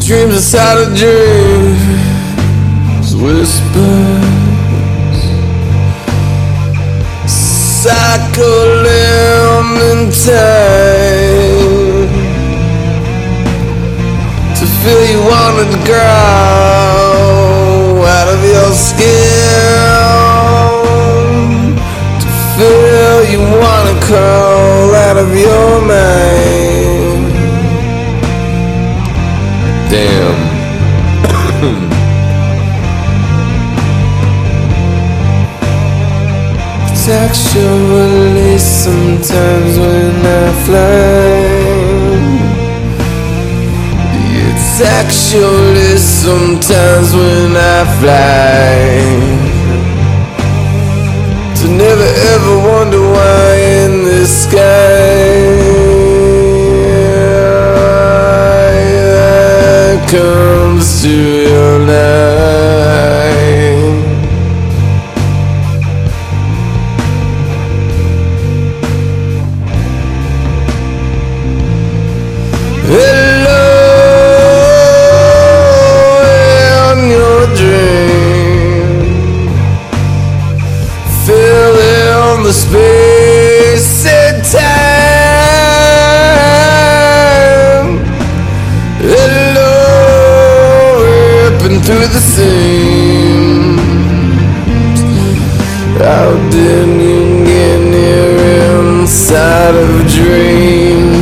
Dreams inside a dream, whispers, cycling in time. To feel you wanted to grow out of your skin. To feel you wanna crawl out of your mind. Damn. Sexually sometimes when I fly. It's actually sometimes when I fly. To never ever wonder why in the sky comes to your light. Hello in your dream, filling the space and time. Hello, ripping through the seams. How did you get here inside of dreams?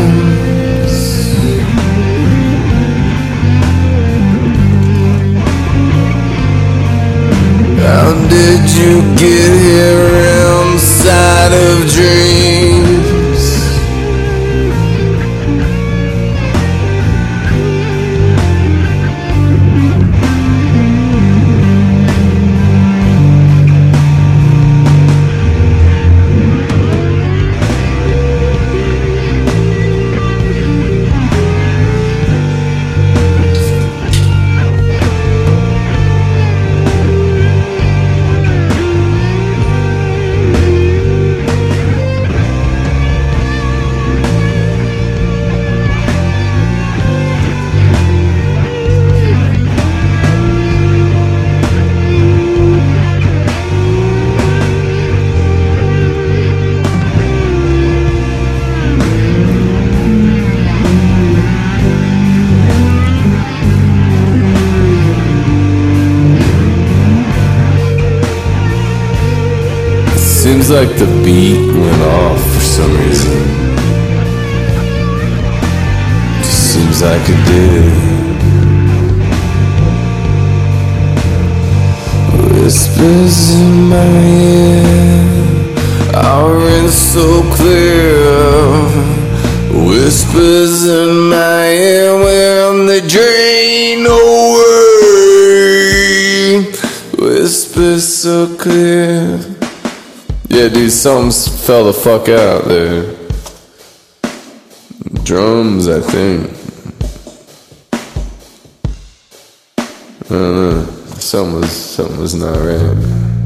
How did you get here inside of dreams? Seems like the beat went off for some reason. Just seems like it did. Whispers in my ear are in so clear. Whispers in my ear when they drain away. Whispers so clear. Yeah, dude, something fell the fuck out there. Drums, I think. I don't know. Something was not right.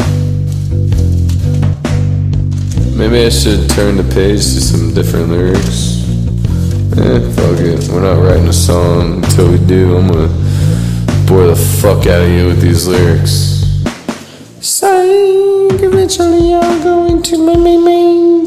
Maybe I should turn the page to some different lyrics. Fuck it. We're not writing a song until we do. I'm gonna bore the fuck out of you with these lyrics. Saying eventually you're going to make me mean.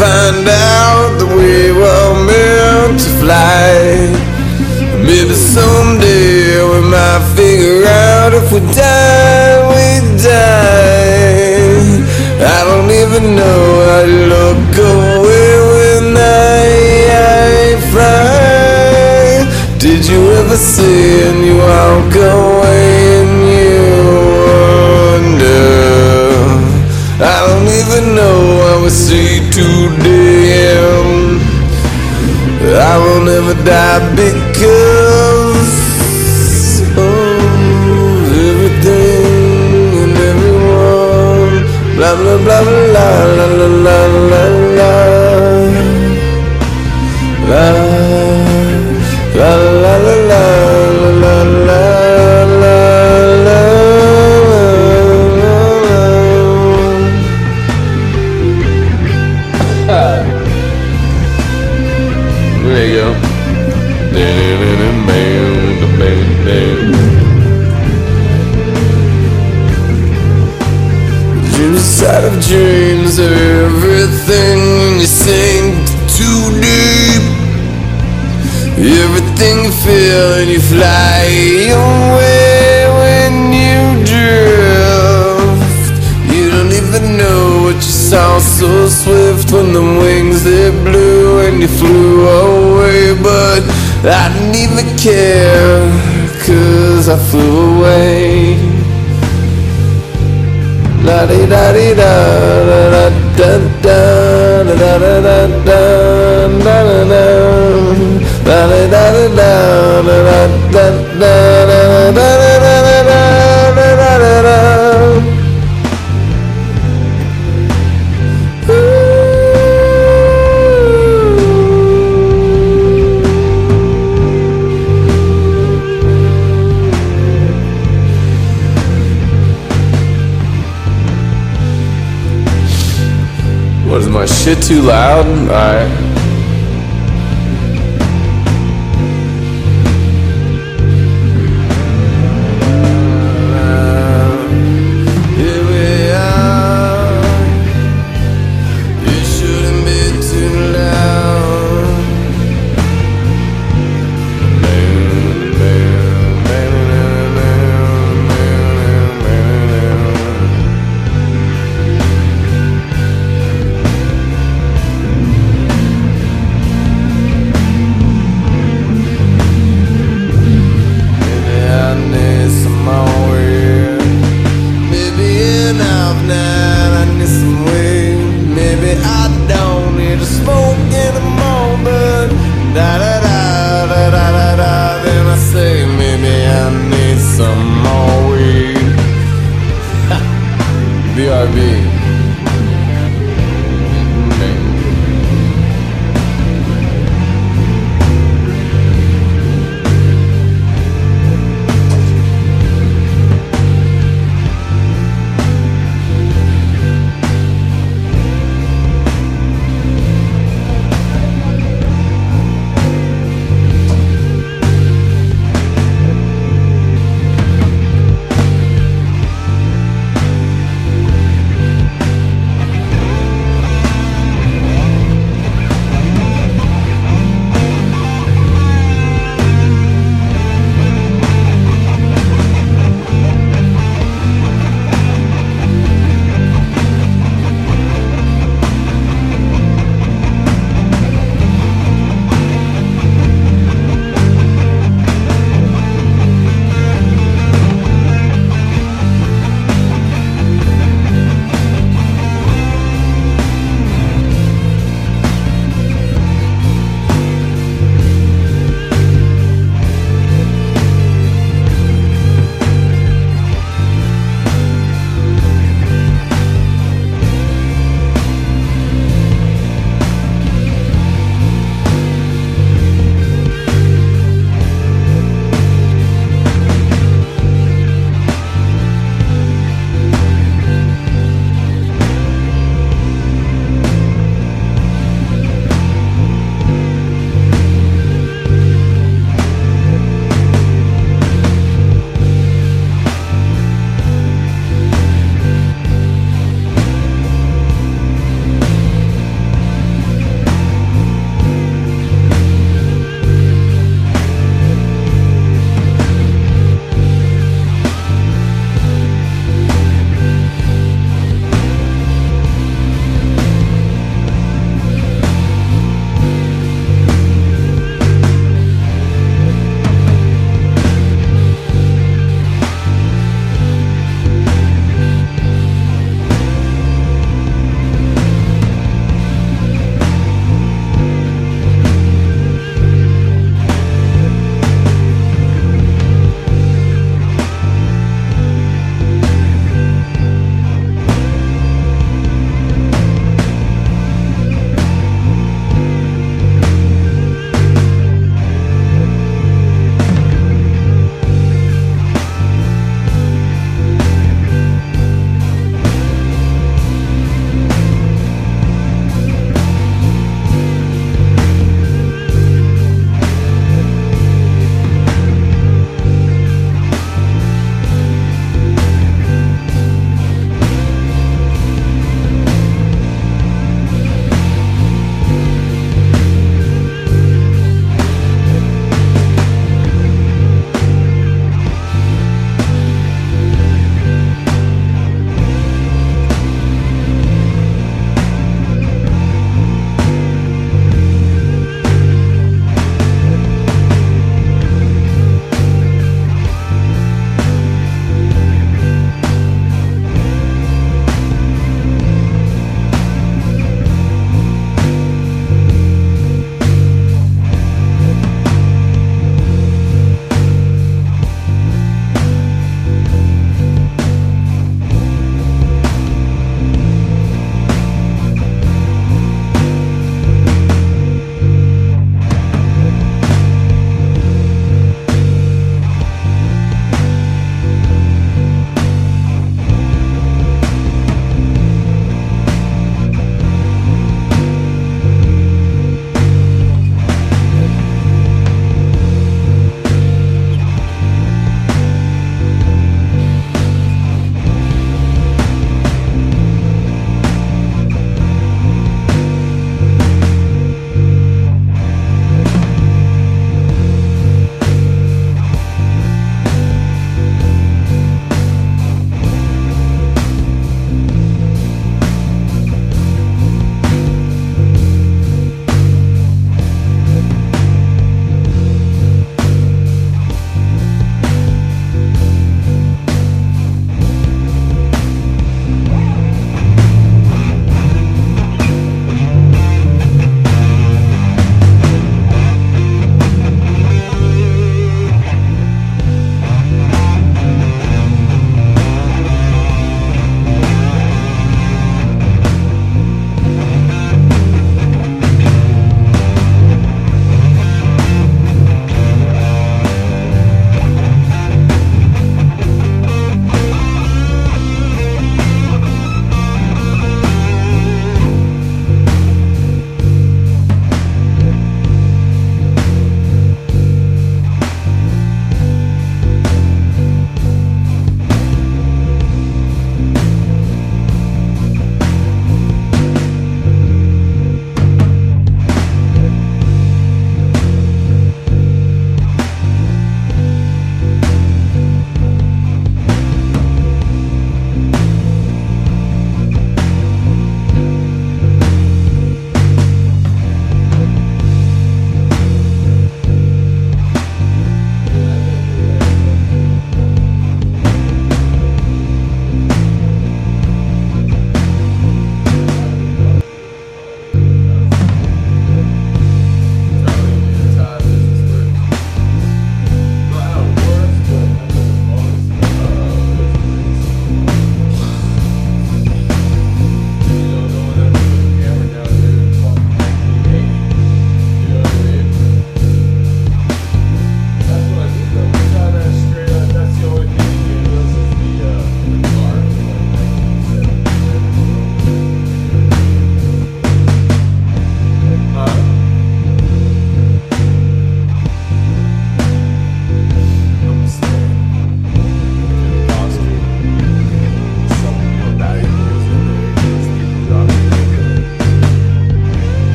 find out that we were meant to fly. Maybe someday we might figure out if we die, we die. I don't even know how to look away when I fly. Did you ever see and you walk away and you wonder? I don't even know how we see today. I will never die because of everything and everyone. Blah blah blah blah la la la la la la la la la la la la. There you go. Inside of dreams are everything you sink too deep. Everything you feel and you fly away when you drift. You don't even know what you saw so swift when the wings they blew and you flew away. But I didn't even care, 'cause I flew away. La di da di da da da da da da da da da da da da. La di da di da da da da da da da da da da. What, is my shit too loud? Alright. Here we are. It shouldn't be too loud.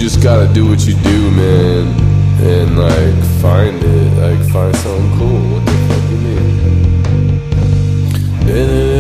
just gotta do what you do, man, and like find it, like find something cool. What the fuck you mean?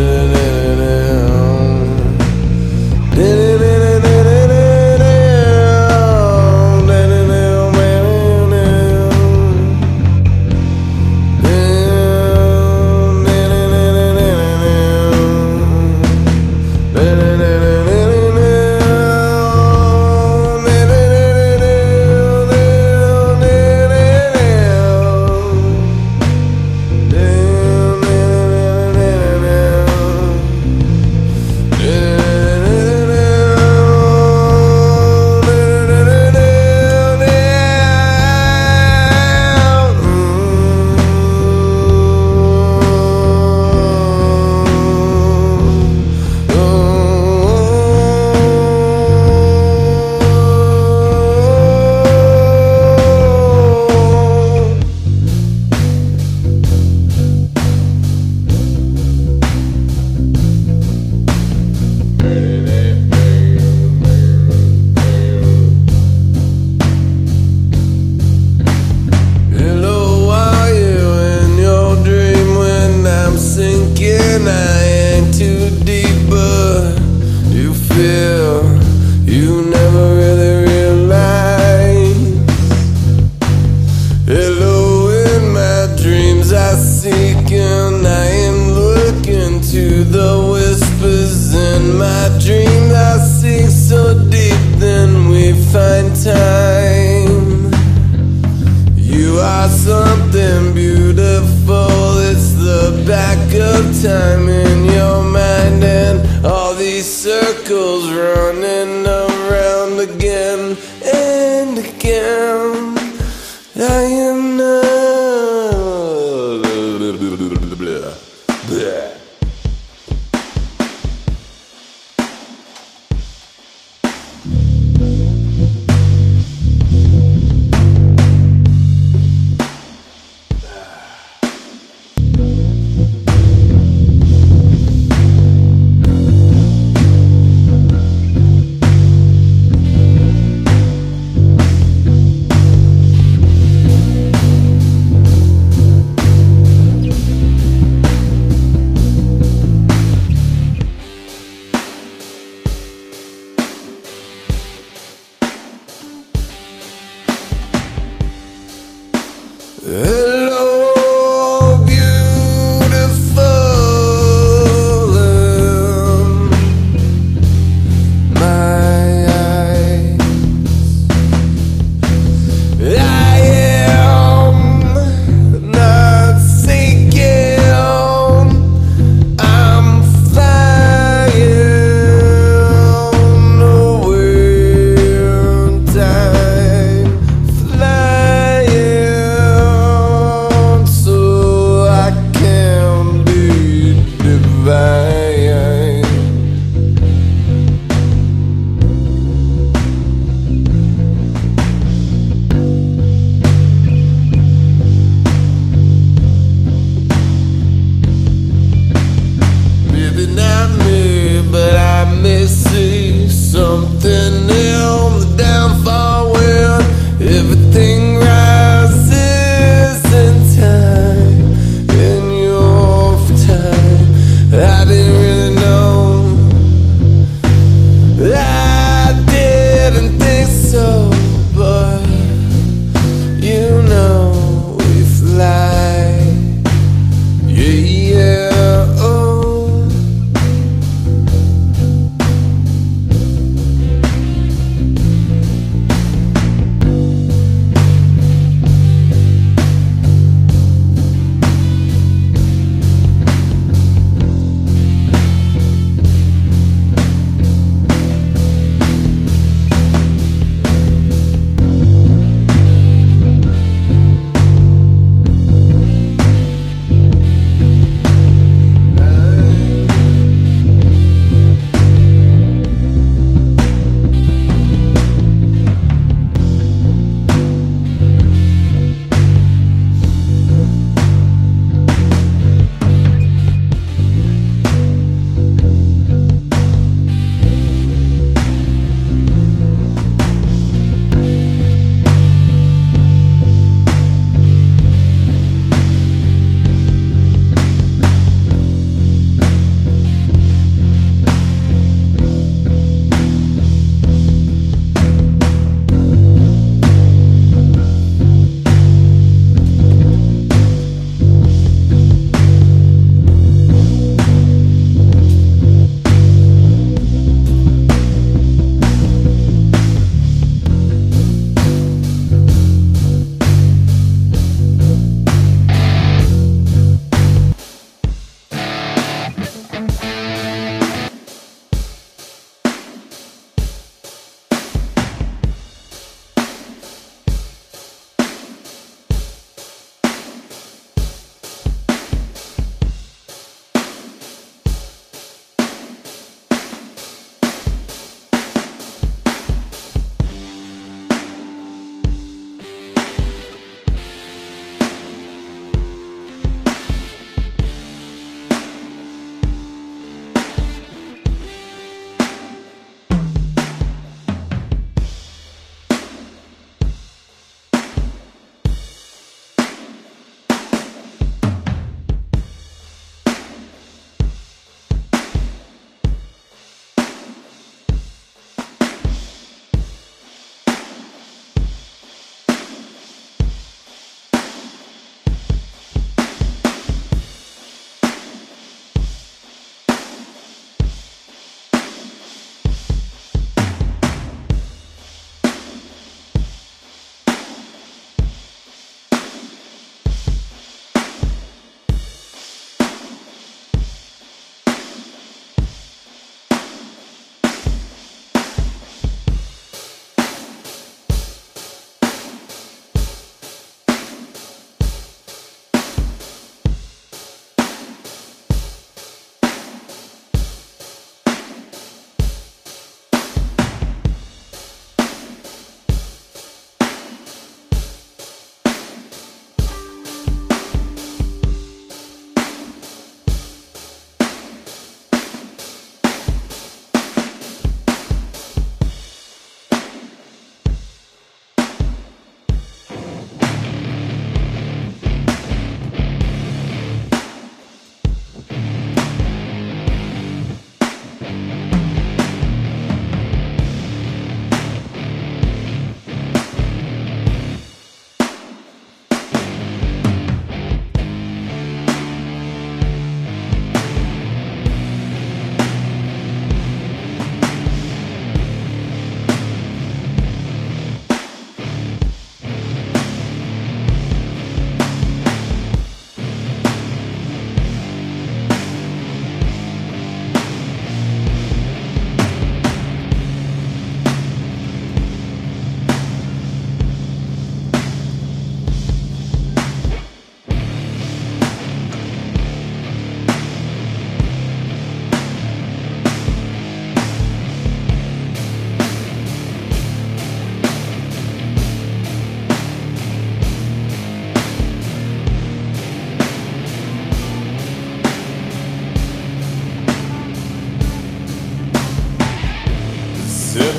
You never really realize. Hello, in my dreams I seek, and I am looking to the whispers in my dreams. I seek so deep, then we find time. You are something beautiful, it's the back of time in your mind, and all these circles running around again and again. I am not blah. Hello, beautiful, my eyes. I am not sinking, I'm flying away in time, flying.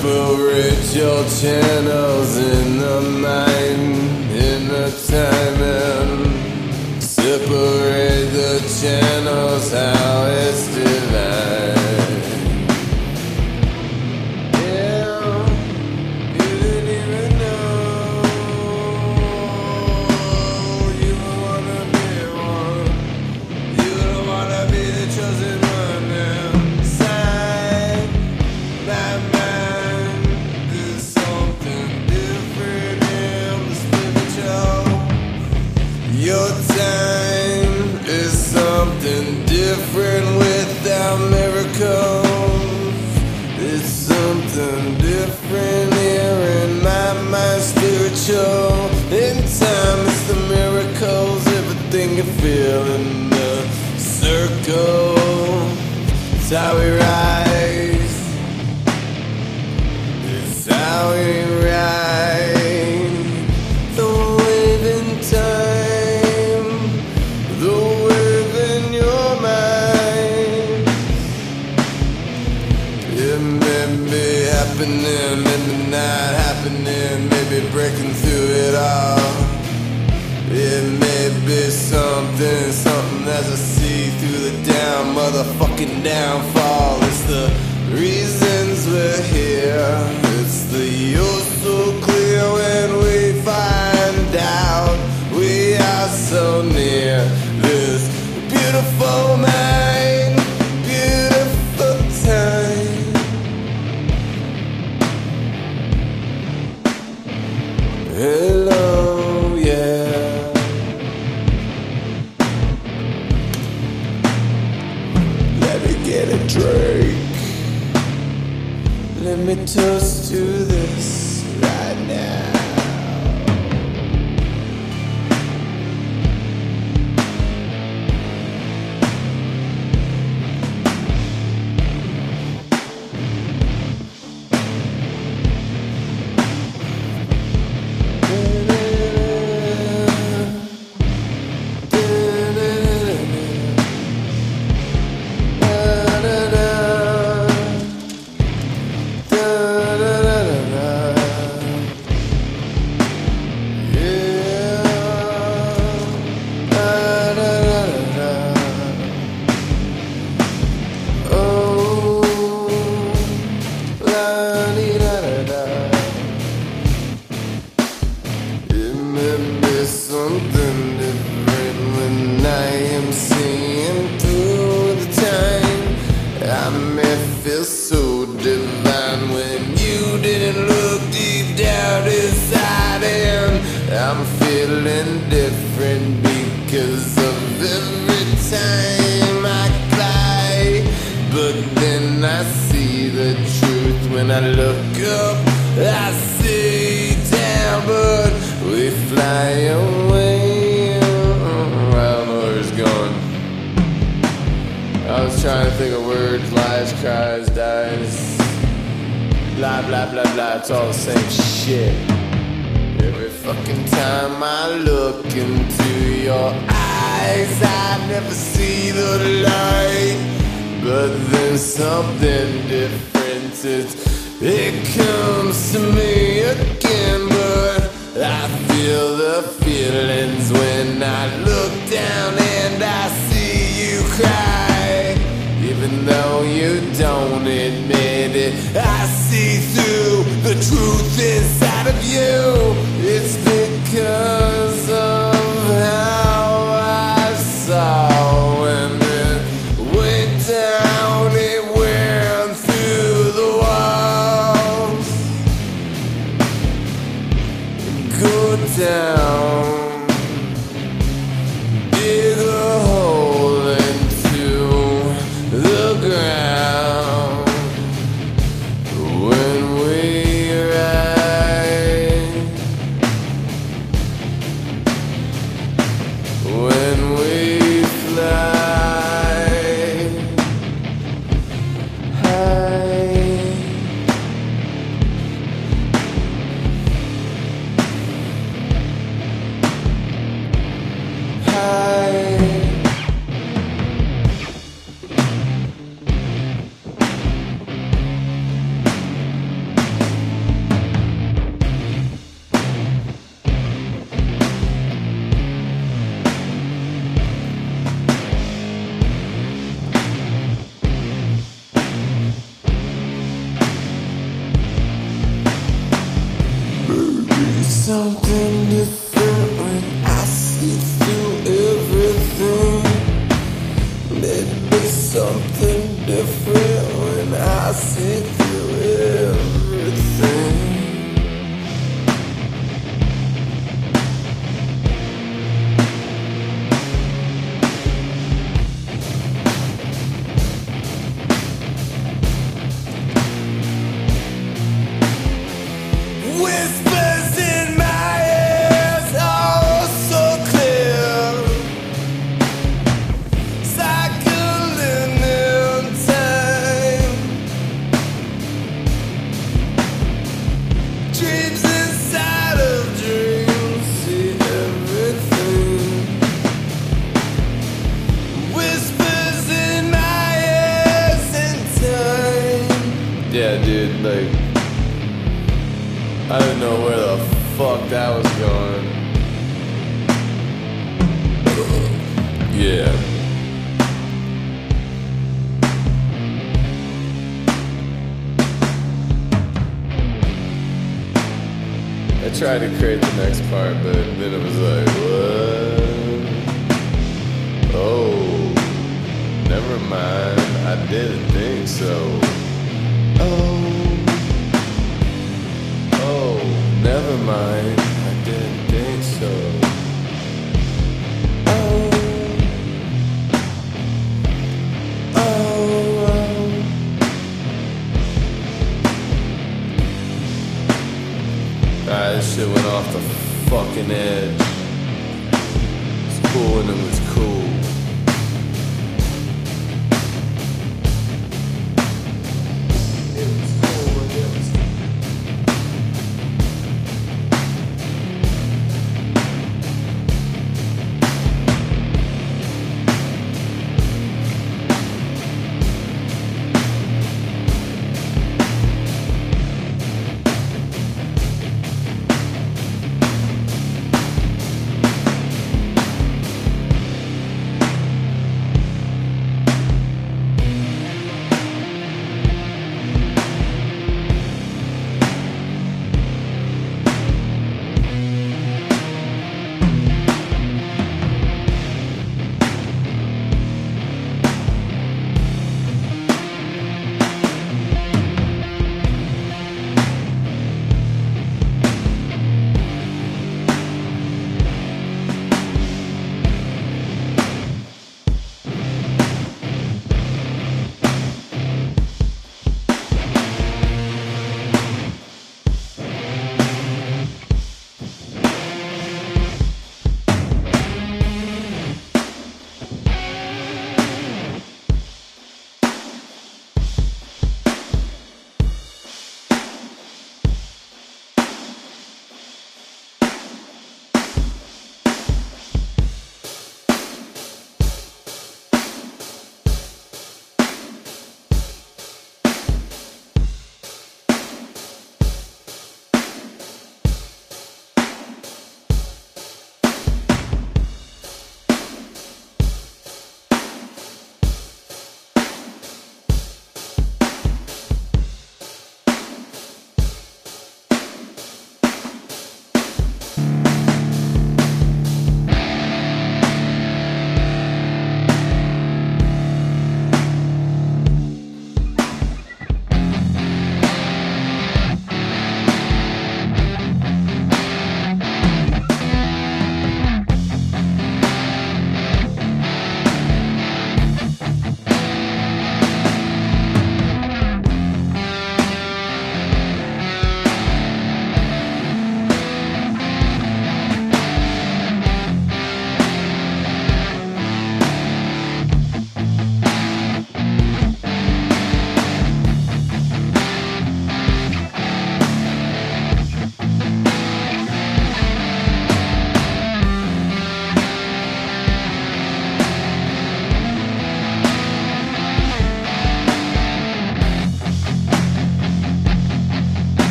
Separate your channels in the mind, in the timing. Separate the channels, how it's divine. Yeah, you didn't even know you don't wanna be one. You don't wanna be the chosen one now. Side by mind, there's something different in the spiritual. Your time is something different without miracles. It's something different here in my mind, spiritual. In time, it's the miracles, everything you feel in the circle. It's how we rise. It's how we ride the wave in time, the wave in your mind. It may be happening, maybe not happening, maybe breaking through it all. It may be something, something as I see through the down, motherfucking downfall. It's the reasons we're here. It's the you're so clear when we find out we are so near this beautiful mind, beautiful time. Hello, yeah. Let me get a drink. Let me toast to this right now. Something different when I am seeing through the time. I may feel so divine when you didn't look deep down inside, and I'm feeling different because of every time I cry. But then I see the truth when I look up. I see down, but we fly away. I don't know where it's going. I was trying to think of words, lies, cries, dies. Blah, blah, blah, blah, it's all the same shit. Every fucking time I look into your eyes, I never see the light. But then something different, it comes to me again. But I feel the feelings when I look down and I see you cry. Even though you don't admit it, I see through the truth inside of you. It's because of how I saw when it went down, it went through the walls. Go down, dig a hole into the ground. When we ride I see through everything. Whispers in my ears, oh so clear, cycling in time. Dreams inside of dreams, see everything. Whispers in my ears in time. Yeah, dude, like, I don't know where the fuck that was going. Yeah. I tried to create the next part, but then it was like, what? Oh, never mind. I didn't think so. Oh, never mind. I didn't think so. This shit went off the fucking edge. It's cool and it was cool.